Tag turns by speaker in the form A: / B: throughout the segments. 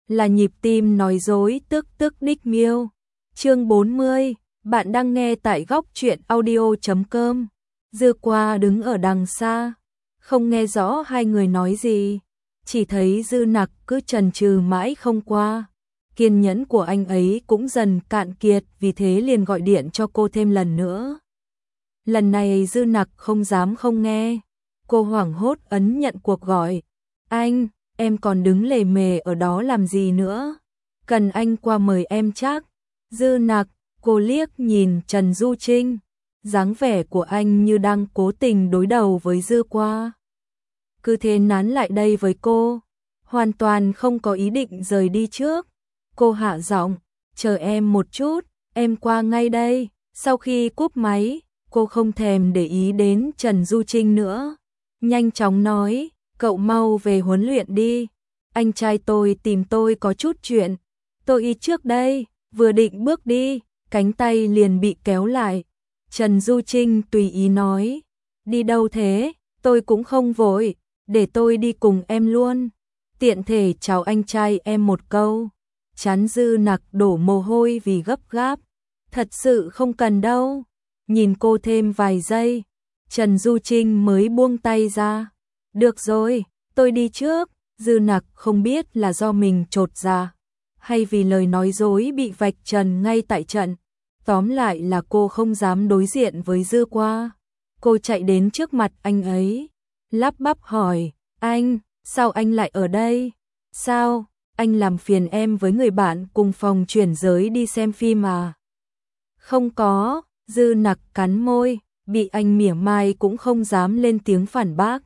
A: là nhịp tim nói dối tức tức đích miêu. Chương 40, bạn đang nghe tại góc truyện audio.com. Dư Qua đứng ở đằng xa, không nghe rõ hai người nói gì, chỉ thấy Dư Nặc cứ chần chừ mãi không qua. Kiên nhẫn của anh ấy cũng dần cạn kiệt, vì thế liền gọi điện cho cô thêm lần nữa. Lần này Dư Nặc không dám không nghe, cô hoảng hốt ấn nhận cuộc gọi. Anh, em còn đứng lề mề ở đó làm gì nữa? Cần anh qua mời em chắc. Dư Nặc, cô liếc nhìn Trần Du Trinh, dáng vẻ của anh như đang cố tình đối đầu với Dư Qua. Cứ thế nán lại đây với cô, hoàn toàn không có ý định rời đi trước. Cô hạ giọng, chờ em một chút, em qua ngay đây. Sau khi cúp máy, cô không thèm để ý đến Trần Du Trinh nữa, nhanh chóng nói, cậu mau về huấn luyện đi. Anh trai tôi tìm tôi có chút chuyện, tôi đi trước đây. Vừa định bước đi, cánh tay liền bị kéo lại. Trần Du Trinh tùy ý nói, đi đâu thế? Tôi cũng không vội, để tôi đi cùng em luôn. Tiện thể chào anh trai em một câu. Trán Dư Nặc đổ mồ hôi vì gấp gáp. Thật sự không cần đâu. Nhìn cô thêm vài giây, Trần Du Trinh mới buông tay ra. Được rồi, tôi đi trước. Dư Nặc không biết là do mình chột dạ, hay vì lời nói dối bị vạch trần ngay tại trận. Tóm lại là cô không dám đối diện với Dư Qua. Cô chạy đến trước mặt anh ấy, lắp bắp hỏi, anh, sao anh lại ở đây? Sao, anh làm phiền em với người bạn cùng phòng chuyển giới đi xem phim à? Không có. Dư Nặc cắn môi, bị anh mỉa mai cũng không dám lên tiếng phản bác.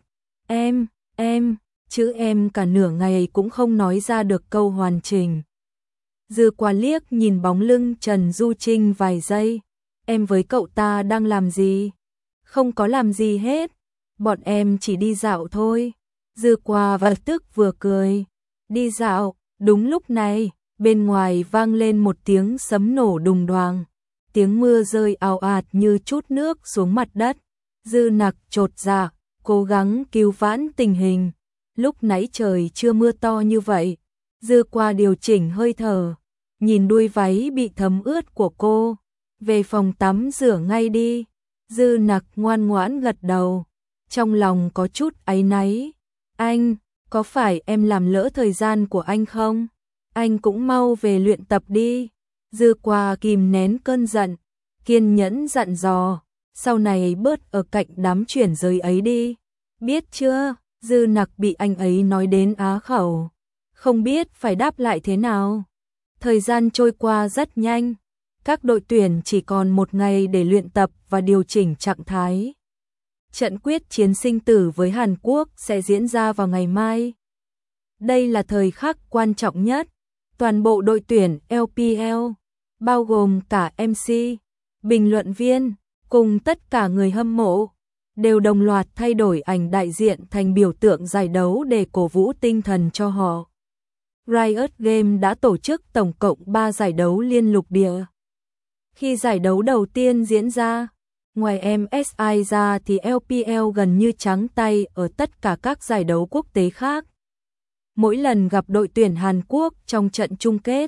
A: Em, chữ em cả nửa ngày cũng không nói ra được câu hoàn chỉnh. Dư Qua liếc nhìn bóng lưng Trần Du Trinh vài giây. Em với cậu ta đang làm gì? Không có làm gì hết. Bọn em chỉ đi dạo thôi. Dư Qua vừa tức vừa cười. Đi dạo. Đúng lúc này, bên ngoài vang lên một tiếng sấm nổ đùng đoàng. Tiếng mưa rơi ào ạt như chút nước xuống mặt đất. Dư Nặc chột dạ, cố gắng cứu vãn tình hình. Lúc nãy trời chưa mưa to như vậy. Dư Qua điều chỉnh hơi thở, nhìn đuôi váy bị thấm ướt của cô. Về phòng tắm rửa ngay đi. Dư Nặc ngoan ngoãn gật đầu, trong lòng có chút áy náy. Anh, có phải em làm lỡ thời gian của anh không? Anh cũng mau về luyện tập đi. Dư Qua kìm nén cơn giận, kiên nhẫn dặn dò, sau này bớt ở cạnh đám chuyển giới ấy đi. Biết chưa? Dư Nặc bị anh ấy nói đến á khẩu, không biết phải đáp lại thế nào. Thời gian trôi qua rất nhanh, các đội tuyển chỉ còn một ngày để luyện tập và điều chỉnh trạng thái. Trận quyết chiến sinh tử với Hàn Quốc sẽ diễn ra vào ngày mai. Đây là thời khắc quan trọng nhất. Toàn bộ đội tuyển LPL, bao gồm cả MC, bình luận viên, cùng tất cả người hâm mộ, đều đồng loạt thay đổi ảnh đại diện thành biểu tượng giải đấu để cổ vũ tinh thần cho họ. Riot Games đã tổ chức tổng cộng 3 giải đấu liên lục địa. Khi giải đấu đầu tiên diễn ra, ngoài MSI ra thì LPL gần như trắng tay ở tất cả các giải đấu quốc tế khác. Mỗi lần gặp đội tuyển Hàn Quốc trong trận chung kết,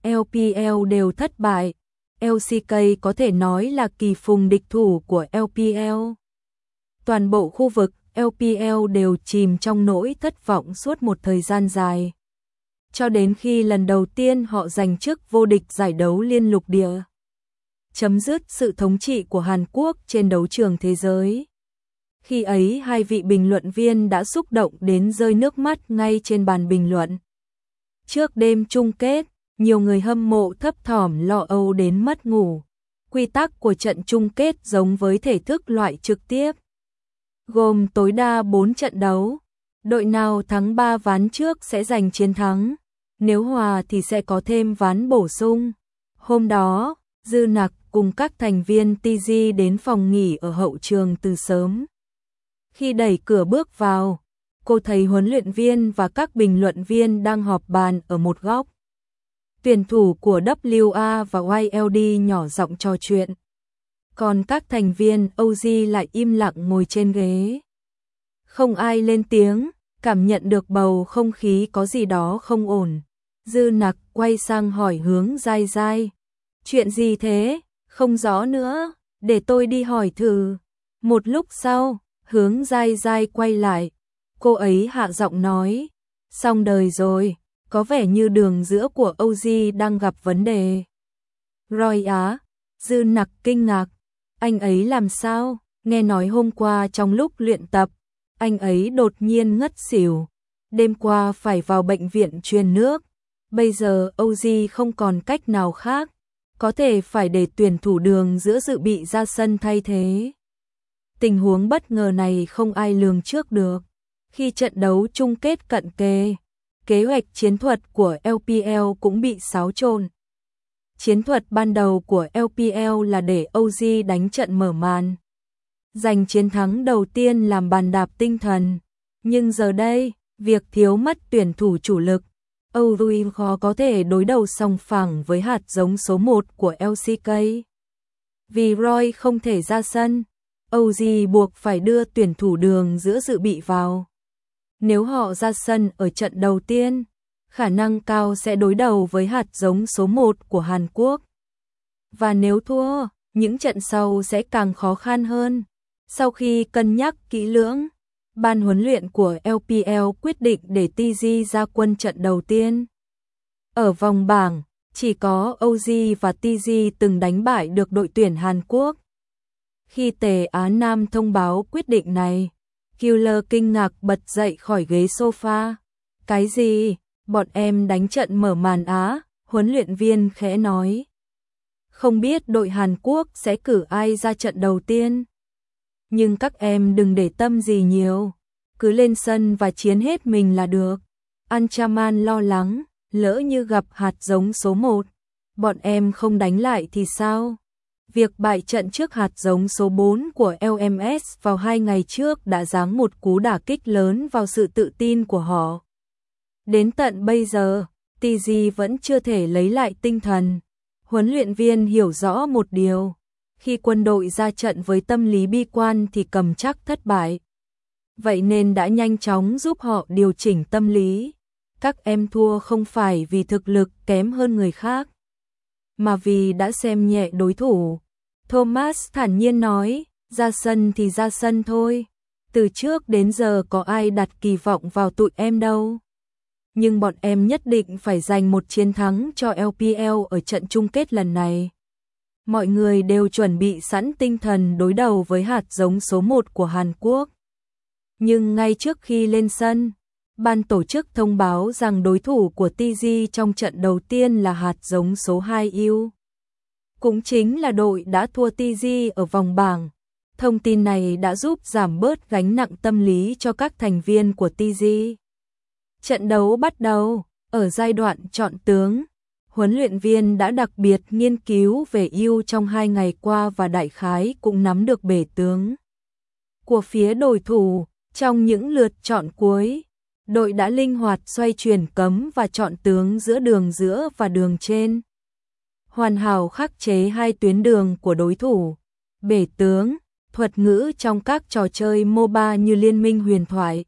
A: LPL đều thất bại. LCK có thể nói là kỳ phùng địch thủ của LPL. Toàn bộ khu vực LPL đều chìm trong nỗi thất vọng suốt một thời gian dài, cho đến khi lần đầu tiên họ giành chức vô địch giải đấu liên lục địa, chấm dứt sự thống trị của Hàn Quốc trên đấu trường thế giới. Khi ấy hai vị bình luận viên đã xúc động đến rơi nước mắt ngay trên bàn bình luận. Trước đêm chung kết, nhiều người hâm mộ thấp thỏm lo âu đến mất ngủ. Quy tắc của trận chung kết giống với thể thức loại trực tiếp, gồm tối đa 4 trận đấu. Đội nào thắng 3 ván trước sẽ giành chiến thắng, nếu hòa thì sẽ có thêm ván bổ sung. Hôm đó, Dư Nặc cùng các thành viên TG đến phòng nghỉ ở hậu trường từ sớm. Khi đẩy cửa bước vào, cô thấy huấn luyện viên và các bình luận viên đang họp bàn ở một góc. Tuyển thủ của WA và YLD nhỏ giọng trò chuyện, còn các thành viên OG lại im lặng ngồi trên ghế. Không ai lên tiếng, cảm nhận được bầu không khí có gì đó không ổn. Dư Nặc quay sang hỏi Hướng Giai Giai. Chuyện gì thế? Không rõ nữa, để tôi đi hỏi thử. Một lúc sau, Hướng Giai Giai quay lại. Cô ấy hạ giọng nói. Xong đời rồi, có vẻ như đường giữa của Ozzy đang gặp vấn đề. Roy á, Dư Nặc kinh ngạc. Anh ấy làm sao? Nghe nói hôm qua trong lúc luyện tập, anh ấy đột nhiên ngất xỉu. Đêm qua phải vào bệnh viện truyền nước. Bây giờ Ozzy không còn cách nào khác, có thể phải để tuyển thủ đường giữa dự bị ra sân thay thế. Tình huống bất ngờ này không ai lường trước được. Khi trận đấu chung kết cận kề, kế hoạch chiến thuật của LPL cũng bị xáo trộn. Chiến thuật ban đầu của LPL là để Ozzy đánh trận mở màn, giành chiến thắng đầu tiên làm bàn đạp tinh thần. Nhưng giờ đây, việc thiếu mất tuyển thủ chủ lực, Ozzy khó có thể đối đầu song phẳng với hạt giống số 1 của LCK. Vì Roy không thể ra sân, Ozzy buộc phải đưa tuyển thủ đường giữa dự bị vào. Nếu họ ra sân ở trận đầu tiên, khả năng cao sẽ đối đầu với hạt giống số 1 của Hàn Quốc. Và nếu thua, những trận sau sẽ càng khó khăn hơn. Sau khi cân nhắc kỹ lưỡng, ban huấn luyện của LPL quyết định để TG ra quân trận đầu tiên. Ở vòng bảng, chỉ có Ozzy và TG từng đánh bại được đội tuyển Hàn Quốc. Khi Tề Á Nam thông báo quyết định này, Killer kinh ngạc bật dậy khỏi ghế sofa. Cái gì? Bọn em đánh trận mở màn á? Huấn luyện viên khẽ nói. Không biết đội Hàn Quốc sẽ cử ai ra trận đầu tiên. Nhưng các em đừng để tâm gì nhiều. Cứ lên sân và chiến hết mình là được. Anchaman lo lắng, lỡ như gặp hạt giống số 1. Bọn em không đánh lại thì sao? Việc bại trận trước hạt giống số 4 của LMS vào 2 ngày trước đã giáng một cú đả kích lớn vào sự tự tin của họ. Đến tận bây giờ, TG vẫn chưa thể lấy lại tinh thần. Huấn luyện viên hiểu rõ một điều, khi quân đội ra trận với tâm lý bi quan thì cầm chắc thất bại. Vậy nên đã nhanh chóng giúp họ điều chỉnh tâm lý. Các em thua không phải vì thực lực kém hơn người khác, mà vì đã xem nhẹ đối thủ. Thomas thản nhiên nói, ra sân thì ra sân thôi. Từ trước đến giờ có ai đặt kỳ vọng vào tụi em đâu. Nhưng bọn em nhất định phải giành một chiến thắng cho LPL ở trận chung kết lần này. Mọi người đều chuẩn bị sẵn tinh thần đối đầu với hạt giống số 1 của Hàn Quốc. Nhưng ngay trước khi lên sân, ban tổ chức thông báo rằng đối thủ của TG trong trận đầu tiên là hạt giống số 2 U. Cũng chính là đội đã thua TG ở vòng bảng. Thông tin này đã giúp giảm bớt gánh nặng tâm lý cho các thành viên của TG. Trận đấu bắt đầu, ở giai đoạn chọn tướng, huấn luyện viên đã đặc biệt nghiên cứu về U trong 2 ngày qua và đại khái cũng nắm được bể tướng của phía đối thủ. Trong những lượt chọn cuối, đội đã linh hoạt xoay chuyển cấm và chọn tướng giữa đường giữa và đường trên, hoàn hảo khắc chế hai tuyến đường của đối thủ. Bể tướng, thuật ngữ trong các trò chơi MOBA như Liên minh huyền thoại,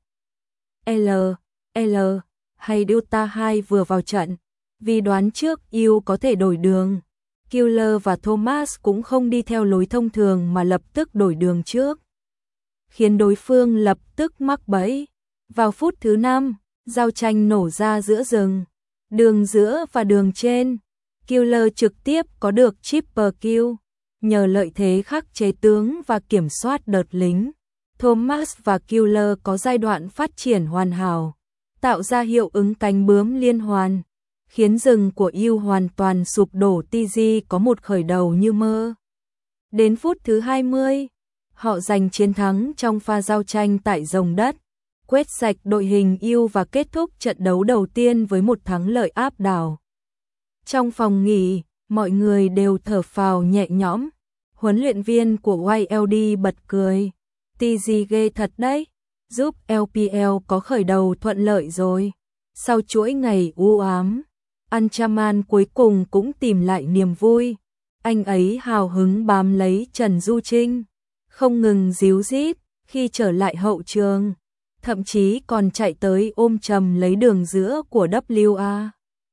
A: L hay Dota 2 vừa vào trận. Vì đoán trước U có thể đổi đường, Killer và Thomas cũng không đi theo lối thông thường mà lập tức đổi đường trước, khiến đối phương lập tức mắc bẫy. Vào phút thứ 5, giao tranh nổ ra giữa rừng, đường giữa và đường trên. Killer trực tiếp có được triple kill, nhờ lợi thế khắc chế tướng và kiểm soát đợt lính. Thomas và Killer có giai đoạn phát triển hoàn hảo, tạo ra hiệu ứng cánh bướm liên hoàn, khiến rừng của U hoàn toàn sụp đổ. TG có một khởi đầu như mơ. Đến phút thứ 20, họ giành chiến thắng trong pha giao tranh tại rồng đất, quét sạch đội hình U và kết thúc trận đấu đầu tiên với một thắng lợi áp đảo. Trong phòng nghỉ, mọi người đều thở phào nhẹ nhõm. Huấn luyện viên của YLD bật cười. TG ghê thật đấy, giúp LPL có khởi đầu thuận lợi rồi. Sau chuỗi ngày u ám, Anchaman cuối cùng cũng tìm lại niềm vui. Anh ấy hào hứng bám lấy Trần Du Trinh, không ngừng díu dít khi trở lại hậu trường, thậm chí còn chạy tới ôm chầm lấy đường giữa của WA.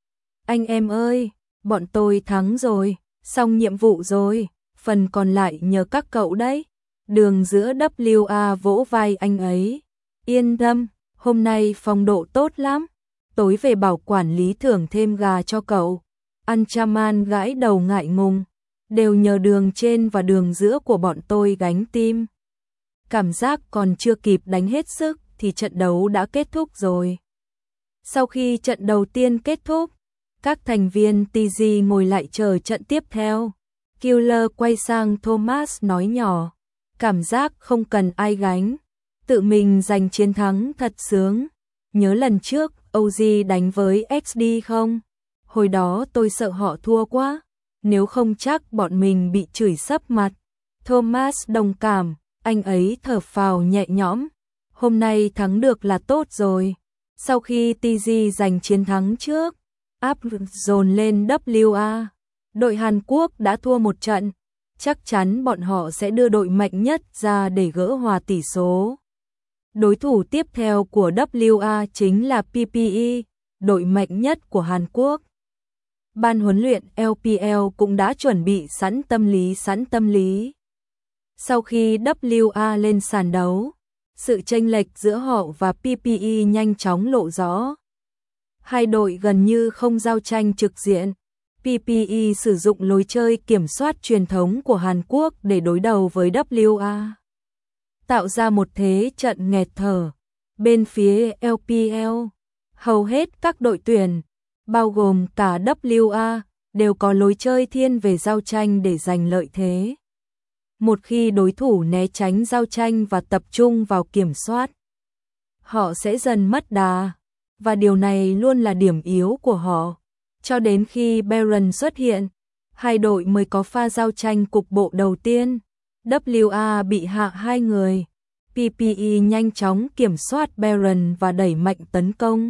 A: Anh em ơi, bọn tôi thắng rồi, xong nhiệm vụ rồi, phần còn lại nhờ các cậu đấy. Đường giữa WA vỗ vai anh ấy. Yên tâm, hôm nay phong độ tốt lắm. Tối về bảo quản lý thưởng thêm gà cho cậu. Anchaman gãi đầu ngại ngùng. Đều nhờ đường trên và đường giữa của bọn tôi gánh team. Cảm giác còn chưa kịp đánh hết sức thì trận đấu đã kết thúc rồi. Sau khi trận đầu tiên kết thúc, các thành viên TG ngồi lại chờ trận tiếp theo. Killer quay sang Thomas nói nhỏ, cảm giác không cần ai gánh, tự mình giành chiến thắng thật sướng. Nhớ lần trước OG đánh với XD không? Hồi đó tôi sợ họ thua quá, nếu không chắc bọn mình bị chửi sấp mặt. Thomas đồng cảm, anh ấy thở phào nhẹ nhõm. Hôm nay thắng được là tốt rồi. Sau khi TG giành chiến thắng trước, áp lực dồn lên WA. Đội Hàn Quốc đã thua một trận, chắc chắn bọn họ sẽ đưa đội mạnh nhất ra để gỡ hòa tỷ số. Đối thủ tiếp theo của WA chính là PPE, đội mạnh nhất của Hàn Quốc. Ban huấn luyện LPL cũng đã chuẩn bị sẵn tâm lý. Sau khi WA lên sàn đấu, sự chênh lệch giữa họ và PPE nhanh chóng lộ rõ. Hai đội gần như không giao tranh trực diện. PPE sử dụng lối chơi kiểm soát truyền thống của Hàn Quốc để đối đầu với WA, tạo ra một thế trận nghẹt thở. Bên phía LPL, hầu hết các đội tuyển, bao gồm cả WA, đều có lối chơi thiên về giao tranh để giành lợi thế. Một khi đối thủ né tránh giao tranh và tập trung vào kiểm soát, họ sẽ dần mất đà, và điều này luôn là điểm yếu của họ. Cho đến khi Baron xuất hiện, hai đội mới có pha giao tranh cục bộ đầu tiên. WA bị hạ 2 người. PPE nhanh chóng kiểm soát Baron và đẩy mạnh tấn công.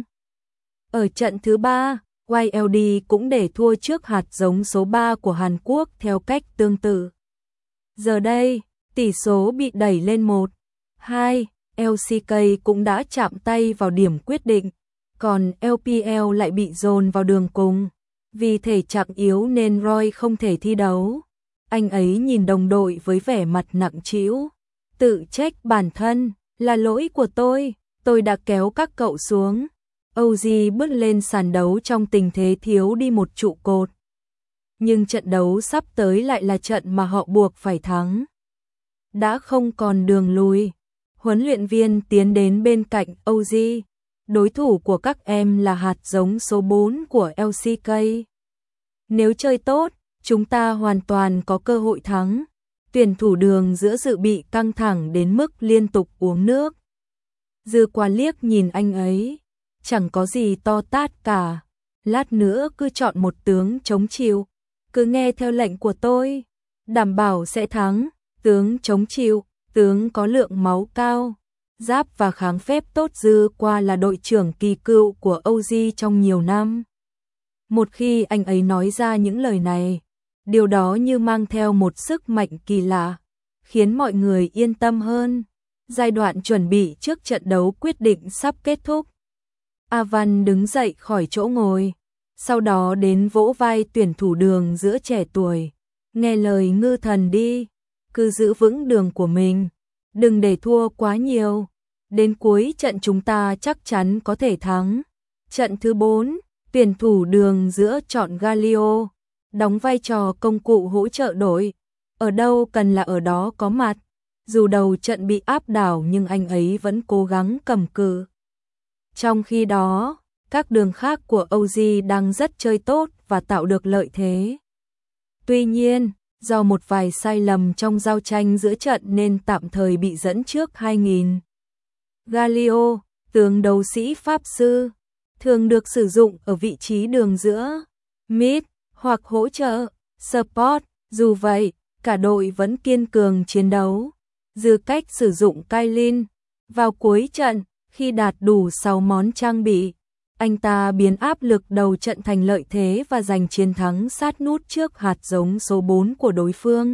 A: Ở trận thứ 3, YLD cũng để thua trước hạt giống số 3 của Hàn Quốc theo cách tương tự. Giờ đây, tỷ số bị đẩy lên 1-2, LCK cũng đã chạm tay vào điểm quyết định, còn LPL lại bị dồn vào đường cùng. Vì thể trạng yếu nên Roy không thể thi đấu. Anh ấy nhìn đồng đội với vẻ mặt nặng trĩu, tự trách bản thân, là lỗi của tôi đã kéo các cậu xuống. OG bước lên sàn đấu trong tình thế thiếu đi một trụ cột. Nhưng trận đấu sắp tới lại là trận mà họ buộc phải thắng. Đã không còn đường lui. Huấn luyện viên tiến đến bên cạnh OG. Đối thủ của các em là hạt giống số 4 của LCK. Nếu chơi tốt, chúng ta hoàn toàn có cơ hội thắng. Tuyển thủ đường giữa dự bị căng thẳng đến mức liên tục uống nước. Dư Qua liếc nhìn anh ấy, chẳng có gì to tát cả. Lát nữa cứ chọn một tướng chống chịu, cứ nghe theo lệnh của tôi, đảm bảo sẽ thắng. Tướng chống chịu, tướng có lượng máu cao, giáp và kháng phép tốt. Dư Qua là đội trưởng kỳ cựu của OG trong nhiều năm. Một khi anh ấy nói ra những lời này, điều đó như mang theo một sức mạnh kỳ lạ, khiến mọi người yên tâm hơn. Giai đoạn chuẩn bị trước trận đấu quyết định sắp kết thúc. Avan đứng dậy khỏi chỗ ngồi, sau đó đến vỗ vai tuyển thủ đường giữa trẻ tuổi. Nghe lời Ngư Thần đi, cứ giữ vững đường của mình, đừng để thua quá nhiều. Đến cuối trận chúng ta chắc chắn có thể thắng. Trận thứ 4, tuyển thủ đường giữa chọn Galio, đóng vai trò công cụ hỗ trợ đội. Ở đâu cần là ở đó có mặt. Dù đầu trận bị áp đảo nhưng anh ấy vẫn cố gắng cầm cự. Trong khi đó, các đường khác của OG đang rất chơi tốt và tạo được lợi thế. Tuy nhiên, do một vài sai lầm trong giao tranh giữa trận nên tạm thời bị dẫn trước 2000. Galio, tướng đấu sĩ pháp sư, thường được sử dụng ở vị trí đường giữa, mid hoặc hỗ trợ, support. Dù vậy, cả đội vẫn kiên cường chiến đấu. Dư cách sử dụng Kailin. Vào cuối trận, khi đạt đủ 6 món trang bị, anh ta biến áp lực đầu trận thành lợi thế và giành chiến thắng sát nút trước hạt giống số 4 của đối phương.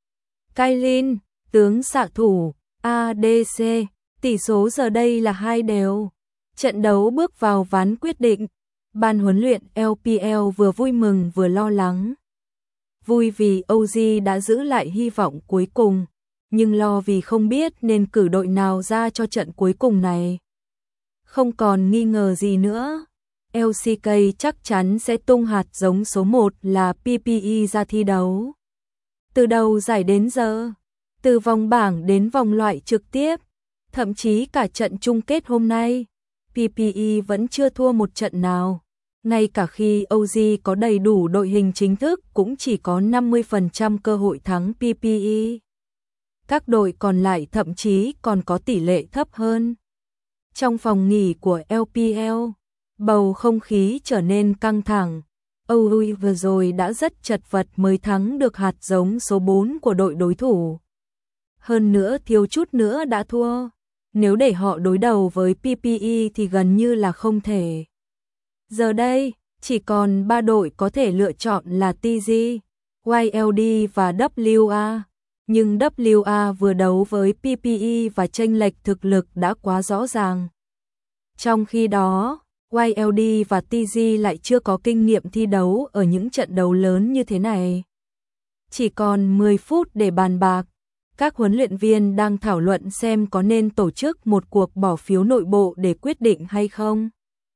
A: Kailin, tướng xạ thủ, ADC, tỷ số giờ đây là 2-2. Trận đấu bước vào ván quyết định. Ban huấn luyện LPL vừa vui mừng vừa lo lắng. Vui vì OG đã giữ lại hy vọng cuối cùng, nhưng lo vì không biết nên cử đội nào ra cho trận cuối cùng này. Không còn nghi ngờ gì nữa, LCK chắc chắn sẽ tung hạt giống số 1 là PPE ra thi đấu. Từ đầu giải đến giờ, từ vòng bảng đến vòng loại trực tiếp, thậm chí cả trận chung kết hôm nay, PPE vẫn chưa thua một trận nào. Ngay cả khi OG có đầy đủ đội hình chính thức cũng chỉ có 50% cơ hội thắng PPE. Các đội còn lại thậm chí còn có tỷ lệ thấp hơn. Trong phòng nghỉ của LPL, bầu không khí trở nên căng thẳng. OG vừa rồi đã rất chật vật mới thắng được hạt giống số 4 của đội đối thủ. Hơn nữa thiếu chút nữa đã thua. Nếu để họ đối đầu với PPE thì gần như là không thể. Giờ đây, chỉ còn 3 đội có thể lựa chọn là TG, YLD và WA. Nhưng WA vừa đấu với PPE và chênh lệch thực lực đã quá rõ ràng. Trong khi đó, YLD và TG lại chưa có kinh nghiệm thi đấu ở những trận đấu lớn như thế này. Chỉ còn 10 phút để bàn bạc, các huấn luyện viên đang thảo luận xem có nên tổ chức một cuộc bỏ phiếu nội bộ để quyết định hay không.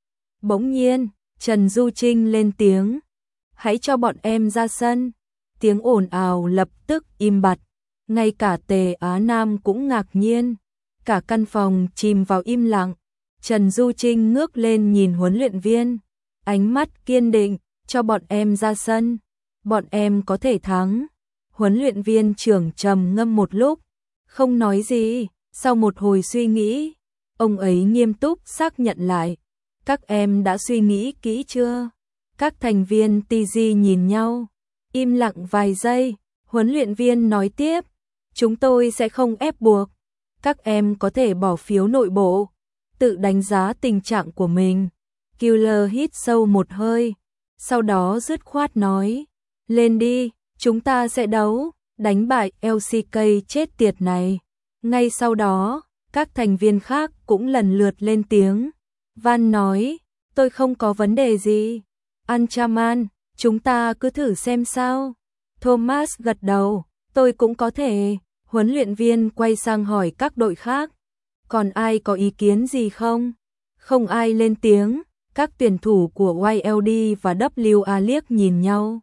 A: Bỗng nhiên, Trần Du Trinh lên tiếng, hãy cho bọn em ra sân. Tiếng ồn ào lập tức im bặt, ngay cả Tề Á Nam cũng ngạc nhiên, cả căn phòng chìm vào im lặng. Trần Du Trinh ngước lên nhìn huấn luyện viên, ánh mắt kiên định, cho bọn em ra sân, bọn em có thể thắng. Huấn luyện viên trưởng trầm ngâm một lúc, không nói gì, sau một hồi suy nghĩ, ông ấy nghiêm túc xác nhận lại, các em đã suy nghĩ kỹ chưa? Các thành viên TG nhìn nhau, im lặng vài giây, huấn luyện viên nói tiếp, chúng tôi sẽ không ép buộc, các em có thể bỏ phiếu nội bộ, tự đánh giá tình trạng của mình. Killer hít sâu một hơi, sau đó dứt khoát nói, lên đi, chúng ta sẽ đấu, đánh bại LCK chết tiệt này. Ngay sau đó, các thành viên khác cũng lần lượt lên tiếng. Van nói, tôi không có vấn đề gì. Anchaman, chúng ta cứ thử xem sao. Thomas gật đầu, tôi cũng có thể. Huấn luyện viên quay sang hỏi các đội khác, còn ai có ý kiến gì không? Không ai lên tiếng, các tuyển thủ của YLD và WA liếc nhìn nhau.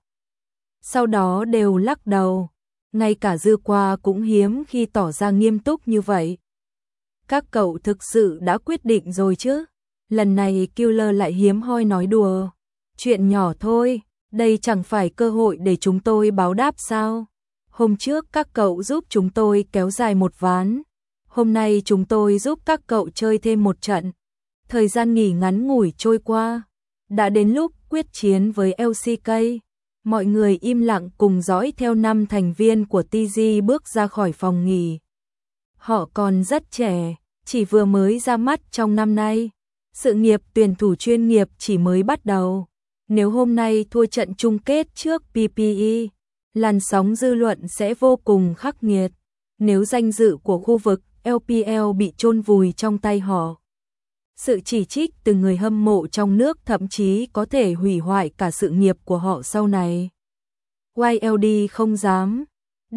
A: Sau đó đều lắc đầu, ngay cả Dư Qua cũng hiếm khi tỏ ra nghiêm túc như vậy. Các cậu thực sự đã quyết định rồi chứ? Lần này Killer lại hiếm hoi nói đùa. Chuyện nhỏ thôi, đây chẳng phải cơ hội để chúng tôi báo đáp sao? Hôm trước các cậu giúp chúng tôi kéo dài một ván. Hôm nay chúng tôi giúp các cậu chơi thêm một trận. Thời gian nghỉ ngắn ngủi trôi qua. Đã đến lúc quyết chiến với LCK. Mọi người im lặng cùng dõi theo 5 thành viên của TG bước ra khỏi phòng nghỉ. Họ còn rất trẻ, chỉ vừa mới ra mắt trong năm nay. Sự nghiệp tuyển thủ chuyên nghiệp chỉ mới bắt đầu. Nếu hôm nay thua trận chung kết trước PPE, làn sóng dư luận sẽ vô cùng khắc nghiệt. Nếu danh dự của khu vực LPL bị chôn vùi trong tay họ, sự chỉ trích từ người hâm mộ trong nước thậm chí có thể hủy hoại cả sự nghiệp của họ sau này. YLD không dám,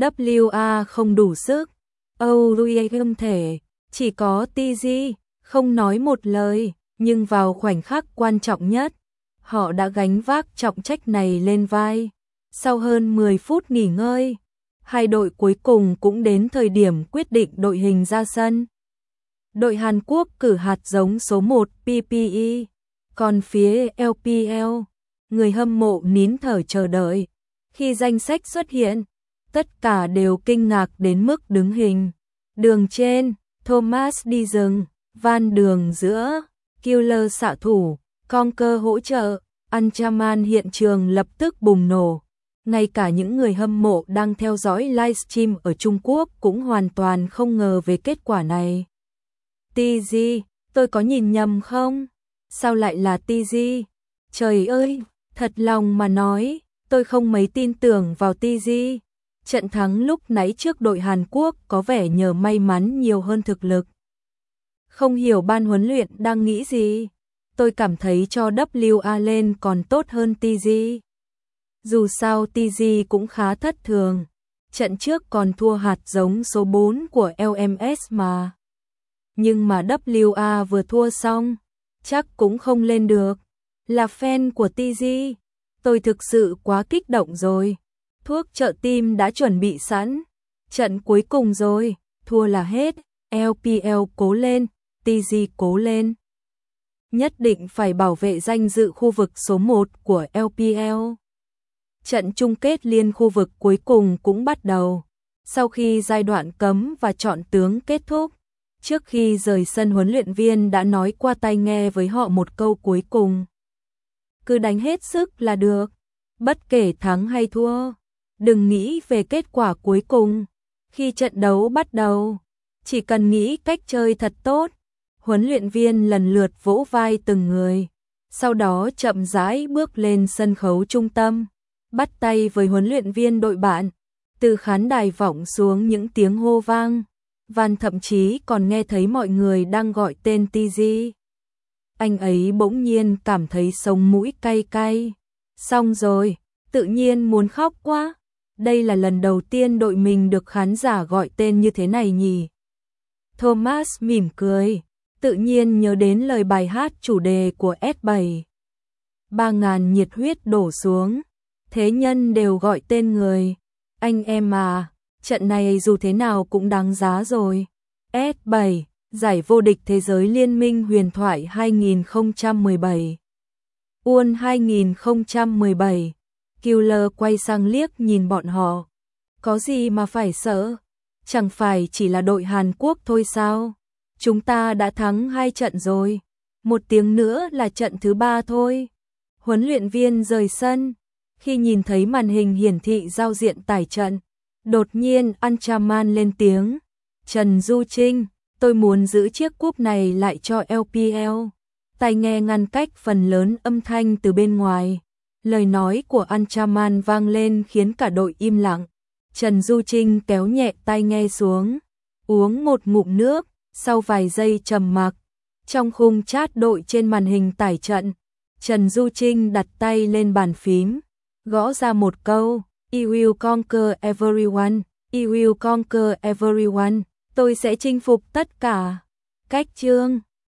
A: WA không đủ sức, OUE không thể, chỉ có TG không nói một lời, nhưng vào khoảnh khắc quan trọng nhất, họ đã gánh vác trọng trách này lên vai. Sau hơn 10 phút nghỉ ngơi, hai đội cuối cùng cũng đến thời điểm quyết định đội hình ra sân. Đội Hàn Quốc cử hạt giống số 1 PPE, còn phía LPL, người hâm mộ nín thở chờ đợi. Khi danh sách xuất hiện, tất cả đều kinh ngạc đến mức đứng hình. Đường trên, Thomas đi rừng, Van đường giữa, Killer xạ thủ, Conker hỗ trợ, Anchaman hiện trường lập tức bùng nổ. Ngay cả những người hâm mộ đang theo dõi livestream ở Trung Quốc cũng hoàn toàn không ngờ về kết quả này. TG, tôi có nhìn nhầm không? Sao lại là TG? Trời ơi, thật lòng mà nói, tôi không mấy tin tưởng vào TG. Trận thắng lúc nãy trước đội Hàn Quốc có vẻ nhờ may mắn nhiều hơn thực lực. Không hiểu ban huấn luyện đang nghĩ gì. tôi cảm thấy cho WA lên còn tốt hơn TG. Dù sao TG cũng khá thất thường. Trận trước còn thua hạt giống số 4 của LMS mà. Nhưng mà WA vừa thua xong, chắc cũng không lên được. Là fan của TG, tôi thực sự quá kích động rồi. Thuốc trợ tim đã chuẩn bị sẵn. Trận cuối cùng rồi, thua là hết. LPL cố lên, TG cố lên. Nhất định phải bảo vệ danh dự khu vực số 1 của LPL. Trận chung kết liên khu vực cuối cùng cũng bắt đầu. Sau khi giai đoạn cấm và chọn tướng kết thúc, trước khi rời sân huấn luyện viên đã nói qua tai nghe với họ một câu cuối cùng. Cứ đánh hết sức là được, bất kể thắng hay thua. Đừng nghĩ về kết quả cuối cùng. Khi trận đấu bắt đầu, chỉ cần nghĩ cách chơi thật tốt. Huấn luyện viên lần lượt vỗ vai từng người, sau đó chậm rãi bước lên sân khấu trung tâm, bắt tay với huấn luyện viên đội bạn. Từ khán đài vọng xuống những tiếng hô vang, Van thậm chí còn nghe thấy mọi người đang gọi tên TG. Anh ấy bỗng nhiên cảm thấy sống mũi cay cay. Xong rồi, tự nhiên muốn khóc quá. Đây là lần đầu tiên đội mình được khán giả gọi tên như thế này nhỉ. Thomas mỉm cười, tự nhiên nhớ đến lời bài hát chủ đề của S7. 3.000 nhiệt huyết đổ xuống, thế nhân đều gọi tên người. Anh em à, trận này dù thế nào cũng đáng giá rồi. S7, giải vô địch thế giới Liên minh huyền thoại 2017. Uôn 2017. Killer quay sang liếc nhìn bọn họ. Có gì mà phải sợ? Chẳng phải chỉ là đội Hàn Quốc thôi sao? Chúng ta đã thắng 2 trận rồi. 1 tiếng nữa là trận thứ 3 thôi. Huấn luyện viên rời sân. Khi nhìn thấy màn hình hiển thị giao diện tải trận, đột nhiên Anchaman lên tiếng. Trần Du Trinh, tôi muốn giữ chiếc cúp này lại cho LPL. Tai nghe ngăn cách phần lớn âm thanh từ bên ngoài. Lời nói của Anchaman vang lên khiến cả đội im lặng. Trần Du Trinh kéo nhẹ tai nghe xuống, uống một ngụm nước, sau vài giây trầm mặc. Trong khung chat đội trên màn hình tải trận, Trần Du Trinh đặt tay lên bàn phím, gõ ra một câu, "I will conquer everyone, I will conquer everyone", tôi sẽ chinh phục tất cả. Cách chương